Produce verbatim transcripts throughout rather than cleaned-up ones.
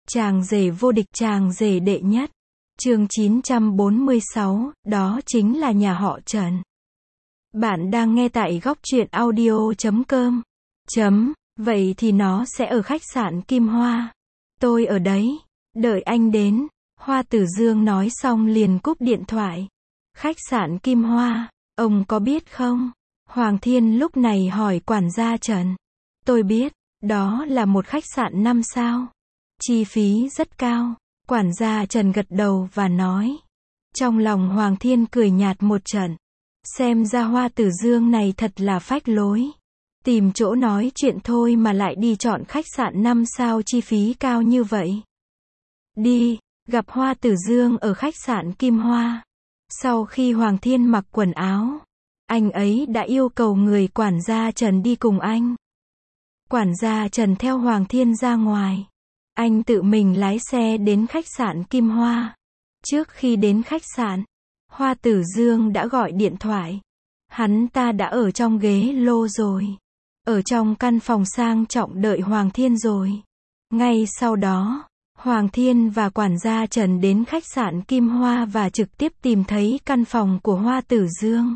Chàng rể vô địch, chàng rể đệ nhất. Chương chín trăm bốn mươi sáu, đó chính là nhà họ Trần. Bạn đang nghe tại góc truyện audio chấm com. Chấm, vậy thì nó sẽ ở khách sạn Kim Hoa. Tôi ở đấy, đợi anh đến. Hoa Tử Dương nói xong liền cúp điện thoại. Khách sạn Kim Hoa, ông có biết không? Hoàng Thiên lúc này hỏi quản gia Trần. Tôi biết, đó là một khách sạn năm sao. Chi phí rất cao. Quản gia Trần gật đầu và nói. Trong lòng Hoàng Thiên cười nhạt một trận. Xem ra Hoa Tử Dương này thật là phách lối. Tìm chỗ nói chuyện thôi mà lại đi chọn khách sạn năm sao chi phí cao như vậy. Đi, gặp Hoa Tử Dương ở khách sạn Kim Hoa. Sau khi Hoàng Thiên mặc quần áo, anh ấy đã yêu cầu người quản gia Trần đi cùng anh. Quản gia Trần theo Hoàng Thiên ra ngoài. Anh tự mình lái xe đến khách sạn Kim Hoa. Trước khi đến khách sạn, Hoa Tử Dương đã gọi điện thoại. Hắn ta đã ở trong ghế lô rồi. Ở trong căn phòng sang trọng đợi Hoàng Thiên rồi. Ngay sau đó, Hoàng Thiên và quản gia Trần đến khách sạn Kim Hoa và trực tiếp tìm thấy căn phòng của Hoa Tử Dương.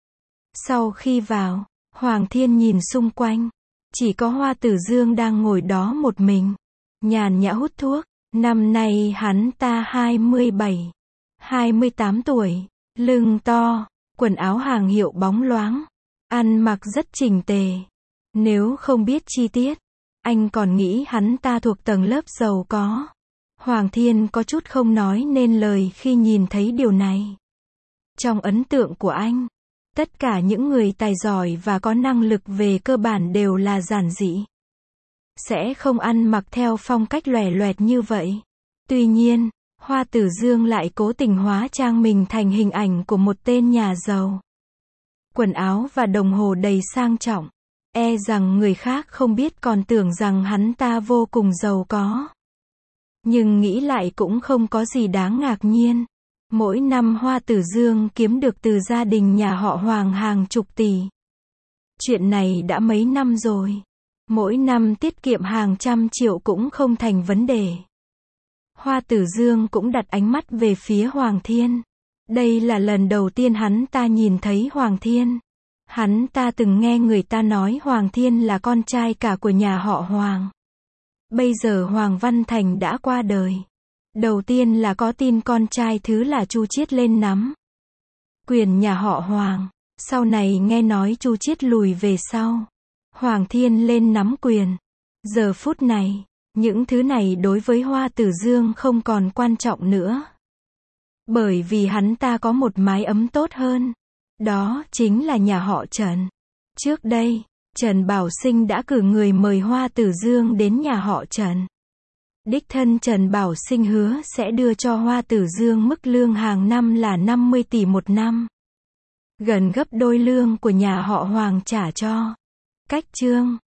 Sau khi vào, Hoàng Thiên nhìn xung quanh. Chỉ có Hoa Tử Dương đang ngồi đó một mình. Nhàn nhã hút thuốc. Năm nay hắn ta hai mươi bảy, hai mươi tám tuổi. Lưng to. Quần áo hàng hiệu bóng loáng. Ăn mặc rất chỉnh tề. Nếu không biết chi tiết, anh còn nghĩ hắn ta thuộc tầng lớp giàu có. Hoàng Thiên có chút không nói nên lời khi nhìn thấy điều này. Trong ấn tượng của anh, tất cả những người tài giỏi và có năng lực về cơ bản đều là giản dị. Sẽ không ăn mặc theo phong cách lòe loẹt như vậy. Tuy nhiên, Hoa Tử Dương lại cố tình hóa trang mình thành hình ảnh của một tên nhà giàu. Quần áo và đồng hồ đầy sang trọng. E rằng người khác không biết còn tưởng rằng hắn ta vô cùng giàu có. Nhưng nghĩ lại cũng không có gì đáng ngạc nhiên. Mỗi năm Hoa Tử Dương kiếm được từ gia đình nhà họ Hoàng hàng chục tỷ. Chuyện này đã mấy năm rồi. Mỗi năm tiết kiệm hàng trăm triệu cũng không thành vấn đề. Hoa Tử Dương cũng đặt ánh mắt về phía Hoàng Thiên. Đây là lần đầu tiên hắn ta nhìn thấy Hoàng Thiên. Hắn ta từng nghe người ta nói Hoàng Thiên là con trai cả của nhà họ Hoàng. Bây giờ Hoàng Văn Thành đã qua đời. Đầu tiên là có tin con trai thứ là Chu Chiết lên nắm quyền nhà họ Hoàng. Sau này nghe nói Chu Chiết lùi về sau. Hoàng Thiên lên nắm quyền. Giờ phút này, những thứ này đối với Hoa Tử Dương không còn quan trọng nữa. Bởi vì hắn ta có một mái ấm tốt hơn. Đó chính là nhà họ Trần. Trước đây, Trần Bảo Sinh đã cử người mời Hoa Tử Dương đến nhà họ Trần. Đích thân Trần Bảo Sinh hứa sẽ đưa cho Hoa Tử Dương mức lương hàng năm là năm mươi tỷ một năm. Gần gấp đôi lương của nhà họ Hoàng trả cho. Cách chương